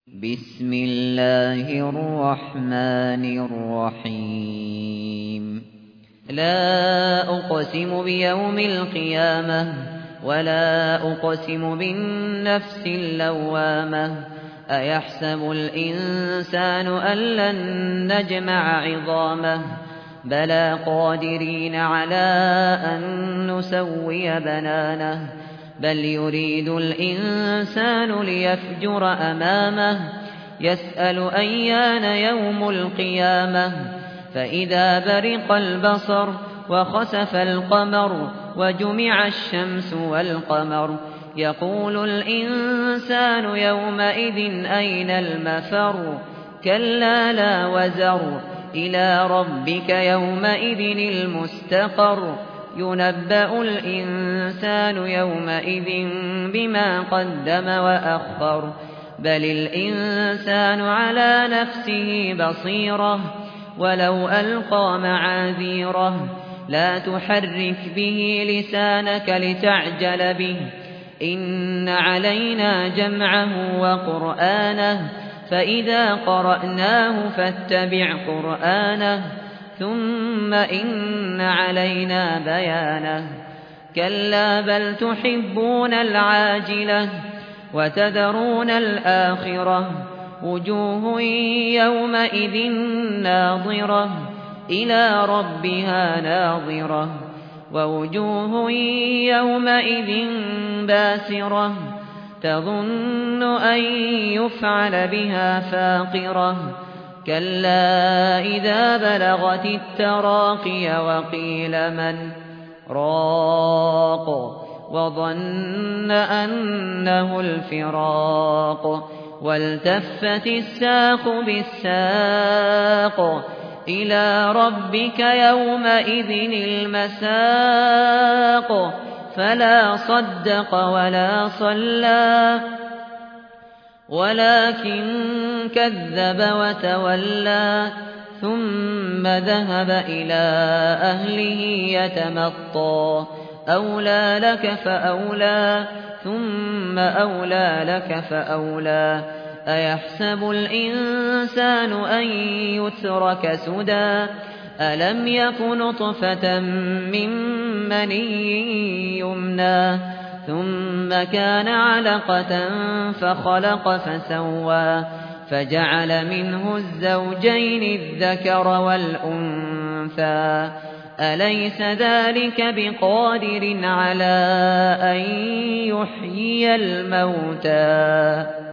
بسم الله الرحمن الرحيم لا أقسم بيوم القيامة ولا أقسم بالنفس اللوامة أيحسب الإنسان أن لن نجمع عظامه بلى قادرين على أن نسوي بنانه بل يريد الإنسان ليفجر أمامه يسأل أيان يوم القيامة فإذا برق البصر وخسف القمر وجمع الشمس والقمر يقول الإنسان يومئذ أين المفر كلا لا وزر إلى ربك يومئذ المستقر ينبأ الإنسان يومئذ بما قدم وأخر بل الإنسان على نفسه بصيرة ولو ألقى معاذيره لا تحرك به لسانك لتعجل به إن علينا جمعه وقرآنه فإذا قرأناه فاتبع قرآنه ثم إن علينا بيانه كلا بل تحبون العاجلة وتذرون الآخرة وجوه يومئذ ناظرة إلى ربها ناظرة ووجوه يومئذ باسرة تظن أن يفعل بها فاقرة كلا إذا بلغت التراقي وقيل من راق وظن أنه الفراق والتفت الساق بالساق إلى ربك يومئذ المساق فلا صدق ولا صلى ولكن كذب وتولى ثم ذهب إلى أهله يتمطى أولى لك فأولى ثم أولى لك فأولى أيحسب الإنسان أن يترك سدى ألم يك نطفة من مني يمنى ثم كان علقة فخلق فسوى فجعل منه الزوجين الذكر والأنثى أليس ذلك بقادر على أن يحيي الموتى